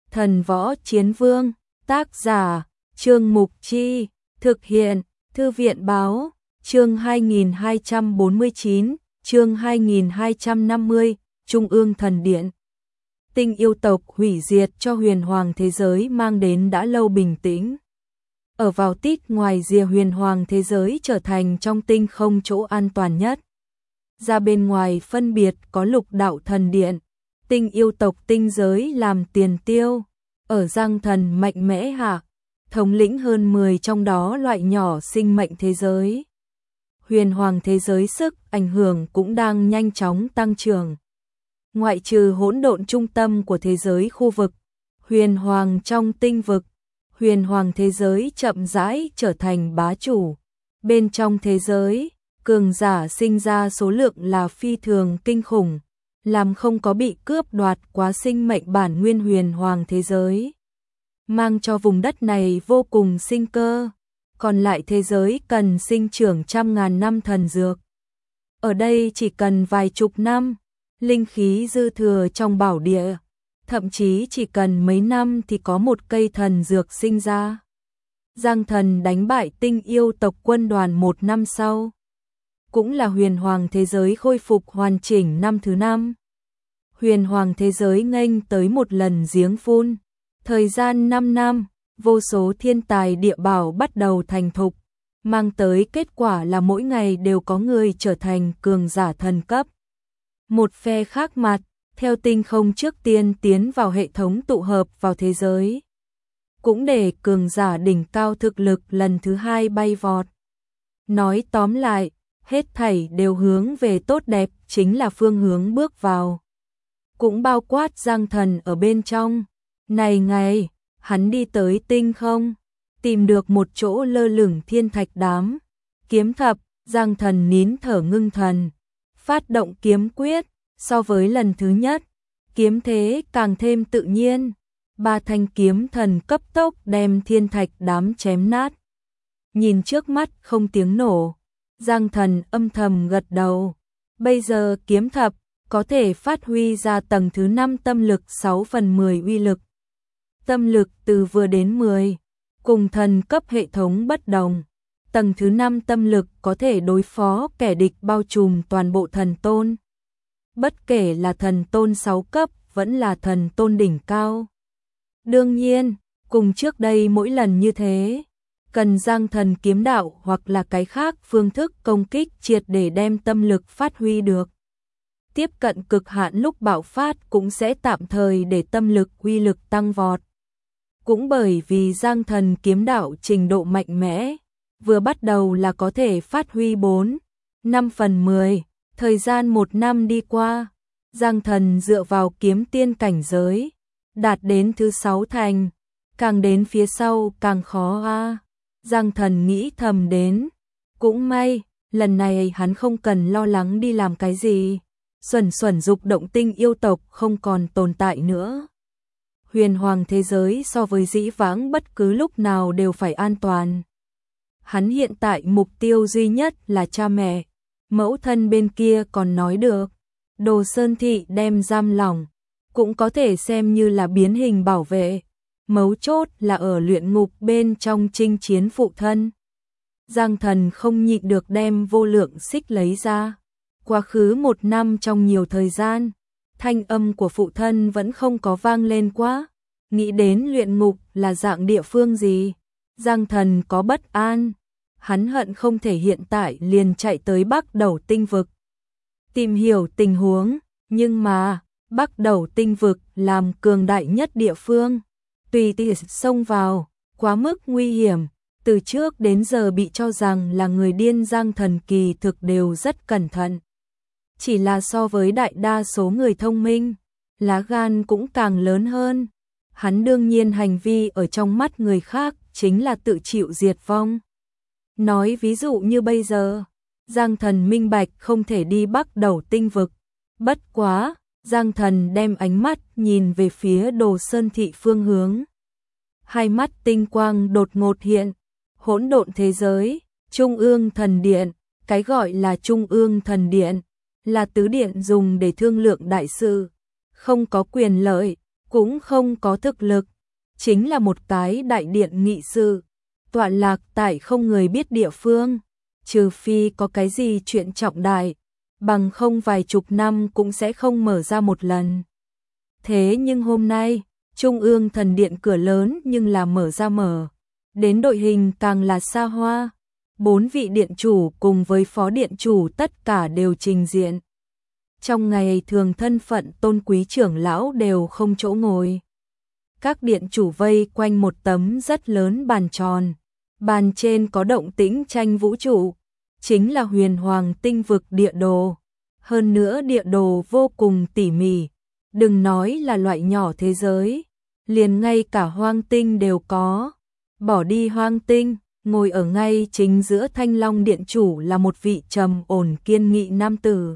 Thần Võ Chiến Vương, tác giả, Trương Mục Chi, thực hiện, Thư viện Báo, chương 2249, chương 2250, Trung ương Thần Điện. Tinh yêu tộc hủy diệt cho huyền hoàng thế giới mang đến đã lâu bình tĩnh. Ở vào tít ngoài rìa huyền hoàng thế giới trở thành trong tinh không chỗ an toàn nhất. Ra bên ngoài phân biệt có lục đạo thần điện, tinh yêu tộc tinh giới làm tiền tiêu, ở Giang Thần mạnh mẽ hạ, thống lĩnh hơn 10 trong đó loại nhỏ sinh mệnh thế giới. Huyền hoàng thế giới sức ảnh hưởng cũng đang nhanh chóng tăng trưởng. Ngoại trừ hỗn độn trung tâm của thế giới khu vực, huyền hoàng trong tinh vực, huyền hoàng thế giới chậm rãi trở thành bá chủ. Bên trong thế giới, cường giả sinh ra số lượng là phi thường kinh khủng, làm không có bị cướp đoạt quá sinh mệnh bản nguyên huyền hoàng thế giới, mang cho vùng đất này vô cùng sinh cơ. Còn lại thế giới cần sinh trưởng trăm ngàn năm thần dược. Ở đây chỉ cần vài chục năm, linh khí dư thừa trong bảo địa, thậm chí chỉ cần mấy năm thì có một cây thần dược sinh ra. Giang Thần đánh bại tinh yêu tộc quân đoàn 1 năm sau, cũng là huyền hoàng thế giới khôi phục hoàn chỉnh năm thứ 5. Huyền hoàng thế giới nghênh tới một lần giếng phun, thời gian 5 năm, vô số thiên tài địa bảo bắt đầu thành thục, mang tới kết quả là mỗi ngày đều có người trở thành cường giả thần cấp. Một phe khác mặt, theo tinh không trước tiên tiến vào hệ thống tụ hợp vào thế giới, cũng để cường giả đỉnh cao thực lực lần thứ 2 bay vọt. Nói tóm lại, hết thảy đều hướng về tốt đẹp, chính là phương hướng bước vào. Cũng bao quát Giang Thần ở bên trong. Này ngày, hắn đi tới tinh không, tìm được một chỗ lơ lửng thiên thạch đám. Kiếm thập, Giang Thần nín thở ngưng thần, phát động kiếm quyết, so với lần thứ nhất, kiếm thế càng thêm tự nhiên. 3 thanh kiếm thần cấp tốc đem thiên thạch đám chém nát. Nhìn trước mắt không tiếng nổ, Giang Thần âm thầm gật đầu. Bây giờ kiếm thập có thể phát huy ra tầng thứ 5 tâm lực 6/10 uy lực. Tâm lực từ vừa đến 10, cùng thần cấp hệ thống bất đồng. Tầng thứ 5 tâm lực có thể đối phó kẻ địch bao trùm toàn bộ thần tôn. Bất kể là thần tôn 6 cấp vẫn là thần tôn đỉnh cao. Đương nhiên, cùng trước đây mỗi lần như thế, cần Giang Thần kiếm đạo hoặc là cái khác phương thức công kích triệt để đem tâm lực phát huy được. Tiếp cận cực hạn lúc bạo phát cũng sẽ tạm thời để tâm lực uy lực tăng vọt. Cũng bởi vì Giang Thần kiếm đạo trình độ mạnh mẽ, vừa bắt đầu là có thể phát huy 4/5/10, thời gian 1 năm đi qua, Giang Thần dựa vào kiếm tiên cảnh giới, đạt đến thứ 6 thành, càng đến phía sau càng khó a. Giang Thần nghĩ thầm đến, cũng may, lần này hắn không cần lo lắng đi làm cái gì, xuẩn dục động tinh yêu tộc không còn tồn tại nữa. Huyền hoàng thế giới so với dĩ vãng bất cứ lúc nào đều phải an toàn. Hắn hiện tại mục tiêu duy nhất là cha mẹ, mẫu thân bên kia còn nói được, Đồ Sơn Thị đem giam lỏng, cũng có thể xem như là biến hình bảo vệ. Mấu chốt là ở luyện ngục bên trong chinh chiến phụ thân. Giang Thần không nhịn được đem vô lượng xích lấy ra. Quá khứ 1 năm trong nhiều thời gian, thanh âm của phụ thân vẫn không có vang lên quá. Nghĩ đến luyện ngục là dạng địa phương gì, Giang Thần có bất an. Hắn hận không thể hiện tại liền chạy tới Bắc Đẩu tinh vực, tìm hiểu tình huống, nhưng mà Bắc Đẩu tinh vực làm cường đại nhất địa phương, tùy tiện xông vào, quá mức nguy hiểm. Từ trước đến giờ bị cho rằng là người điên Giang Thần kỳ thực đều rất cẩn thận. Chỉ là so với đại đa số người thông minh, lá gan cũng càng lớn hơn. Hắn đương nhiên hành vi ở trong mắt người khác chính là tự chịu diệt vong. Nói ví dụ như bây giờ, Giang Thần minh bạch không thể đi Bắc Đẩu tinh vực. Bất quá, Giang Thần đem ánh mắt nhìn về phía Đồ Sơn Thị phương hướng. Hai mắt tinh quang đột ngột hiện, hỗn độn thế giới, Trung ương thần điện. Cái gọi là Trung ương thần điện là tứ điện dùng để thương lượng đại sự, không có quyền lợi, cũng không có thực lực, chính là một cái đại điện nghị sự, tọa lạc tại không người biết địa phương, trừ phi có cái gì chuyện trọng đại, bằng không vài chục năm cũng sẽ không mở ra một lần. Thế nhưng hôm nay, Trung ương thần điện cửa lớn nhưng là mở ra mở, đến đội hình càng là xa hoa, 4 vị điện chủ cùng với phó điện chủ tất cả đều trình diện. Trong ngày thường thân phận tôn quý trưởng lão đều không chỗ ngồi. Các điện chủ vây quanh một tấm rất lớn bàn tròn, bàn trên có động tĩnh tranh vũ trụ, chính là huyền hoàng tinh vực địa đồ. Hơn nữa địa đồ vô cùng tỉ mỉ, đừng nói là loại nhỏ thế giới, liền ngay cả hoang tinh đều có. Bỏ đi hoang tinh, ngồi ở ngay chính giữa Thanh Long điện chủ là một vị trầm ổn kiên nghị nam tử.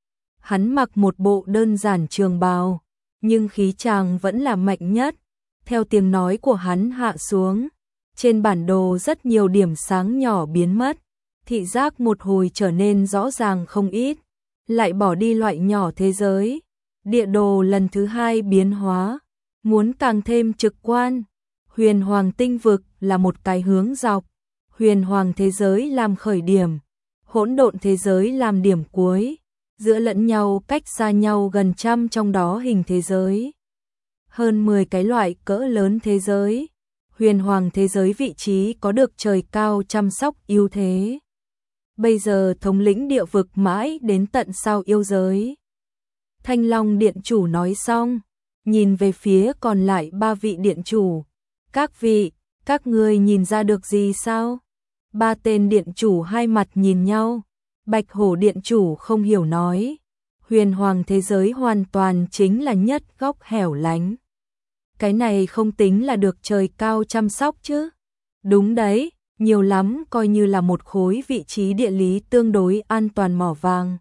Hắn mặc một bộ đơn giản trường bào, nhưng khí chàng vẫn là mạnh nhất. Theo tiếng nói của hắn hạ xuống, trên bản đồ rất nhiều điểm sáng nhỏ biến mất, thị giác một hồi trở nên rõ ràng không ít, lại bỏ đi loại nhỏ thế giới. Địa đồ lần thứ 2 biến hóa, muốn càng thêm trực quan. Huyền hoàng tinh vực là một cái hướng dọc, huyền hoàng thế giới làm khởi điểm, hỗn độn thế giới làm điểm cuối, giữa lẫn nhau cách xa nhau gần trăm trong đó hình thế giới. Hơn 10 cái loại cỡ lớn thế giới, huyền hoàng thế giới vị trí có được trời cao chăm sóc ưu thế. Bây giờ thống lĩnh địa vực mãi đến tận sau yêu giới. Thanh Long điện chủ nói xong, nhìn về phía còn lại 3 vị điện chủ. Các vị, các ngươi nhìn ra được gì sao? 3 tên điện chủ hai mặt nhìn nhau. Bạch Hổ điện chủ không hiểu nói. Huyền hoàng thế giới hoàn toàn chính là nhất góc hẻo lánh. Cái này không tính là được trời cao chăm sóc chứ? Đúng đấy, nhiều lắm coi như là một khối vị trí địa lý tương đối an toàn mỏ vàng.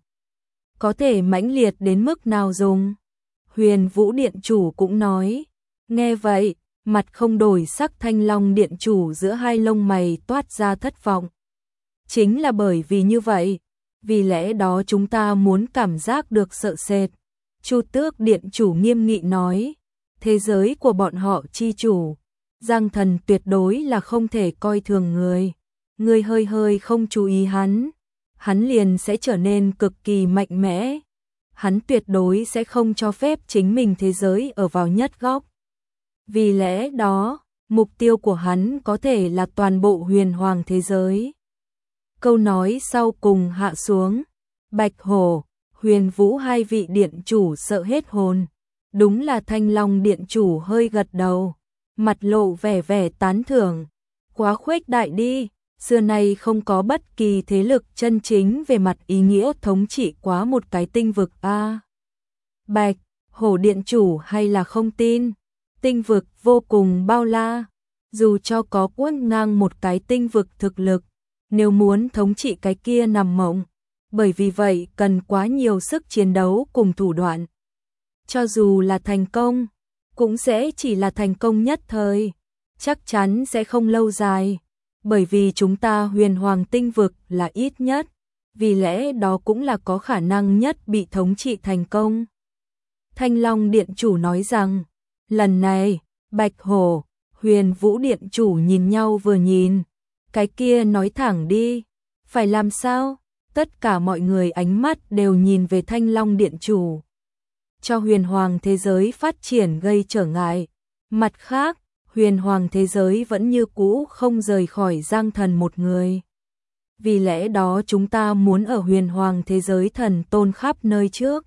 Có thể mãnh liệt đến mức nào dùng? Huyền Vũ điện chủ cũng nói. Nghe vậy, mặt không đổi sắc Thanh Long điện chủ giữa hai lông mày toát ra thất vọng. Chính là bởi vì như vậy, vì lẽ đó chúng ta muốn cảm giác được sợ sệt. Chu Tước điện chủ nghiêm nghị nói, thế giới của bọn họ chi chủ, Giang Thần tuyệt đối là không thể coi thường người. Người hơi hơi không chú ý hắn liền sẽ trở nên cực kỳ mạnh mẽ. Hắn tuyệt đối sẽ không cho phép chính mình thế giới ở vào nhất góc. Vì lẽ đó, mục tiêu của hắn có thể là toàn bộ huyền hoàng thế giới. Câu nói sau cùng hạ xuống, Bạch Hổ, Huyền Vũ hai vị điện chủ sợ hết hồn. Đúng là Thanh Long điện chủ hơi gật đầu, mặt lộ vẻ tán thưởng. Quá khuếch đại đi, xưa nay không có bất kỳ thế lực chân chính về mặt ý nghĩa thống trị quá một cái tinh vực a. Bạch Hổ điện chủ hay là không tin, tinh vực vô cùng bao la, dù cho có quét ngang một cái tinh vực thực lực, nếu muốn thống trị cái kia nằm mộng, bởi vì vậy cần quá nhiều sức chiến đấu cùng thủ đoạn. Cho dù là thành công, cũng sẽ chỉ là thành công nhất thời, chắc chắn sẽ không lâu dài, bởi vì chúng ta huyền hoàng tinh vực là ít nhất, vì lẽ đó cũng là có khả năng nhất bị thống trị thành công. Thanh Long điện chủ nói rằng, lần này, Bạch Hổ, Huyền Vũ điện chủ nhìn nhau vừa nhìn, cái kia nói thẳng đi, phải làm sao? Tất cả mọi người ánh mắt đều nhìn về Thanh Long điện chủ. Cho huyền hoàng thế giới phát triển gây trở ngại. Mặt khác, huyền hoàng thế giới vẫn như cũ không rời khỏi Giang Thần một người. Vì lẽ đó chúng ta muốn ở huyền hoàng thế giới thần tôn khắp nơi trước,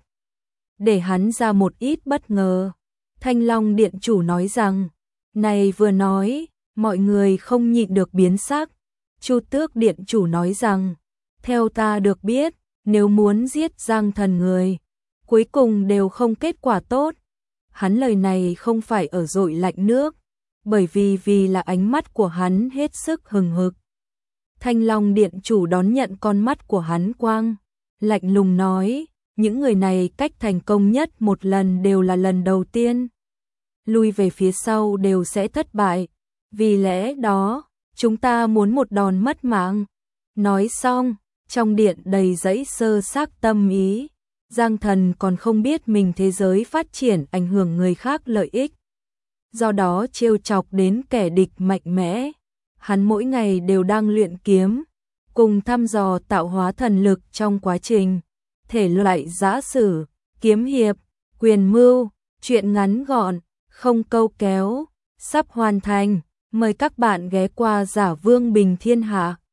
để hắn ra một ít bất ngờ. Thanh Long điện chủ nói rằng, này vừa nói, mọi người không nhịn được biến sắc. Chu Tước điện chủ nói rằng, theo ta được biết, nếu muốn giết Giang Thần người, cuối cùng đều không kết quả tốt. Hắn lời này không phải ở dội lạnh nước, bởi vì là ánh mắt của hắn hết sức hừng hực. Thanh Long điện chủ đón nhận con mắt của hắn quang, lạnh lùng nói, những người này cách thành công nhất một lần đều là lần đầu tiên. Lui về phía sau đều sẽ thất bại, vì lẽ đó, chúng ta muốn một đòn mất mạng. Nói xong, trong điện đầy dẫy sơ xác tâm ý. Giang Thần còn không biết mình thế giới phát triển ảnh hưởng người khác lợi ích, do đó trêu chọc đến kẻ địch mạnh mẽ. Hắn mỗi ngày đều đang luyện kiếm, cùng thăm dò tạo hóa thần lực trong quá trình. Thể loại giã sử, kiếm hiệp, quyền mưu, truyện ngắn gọn, không câu kéo, sắp hoàn thành. Mời các bạn ghé qua Giả Vương Bình Thiên Hạ.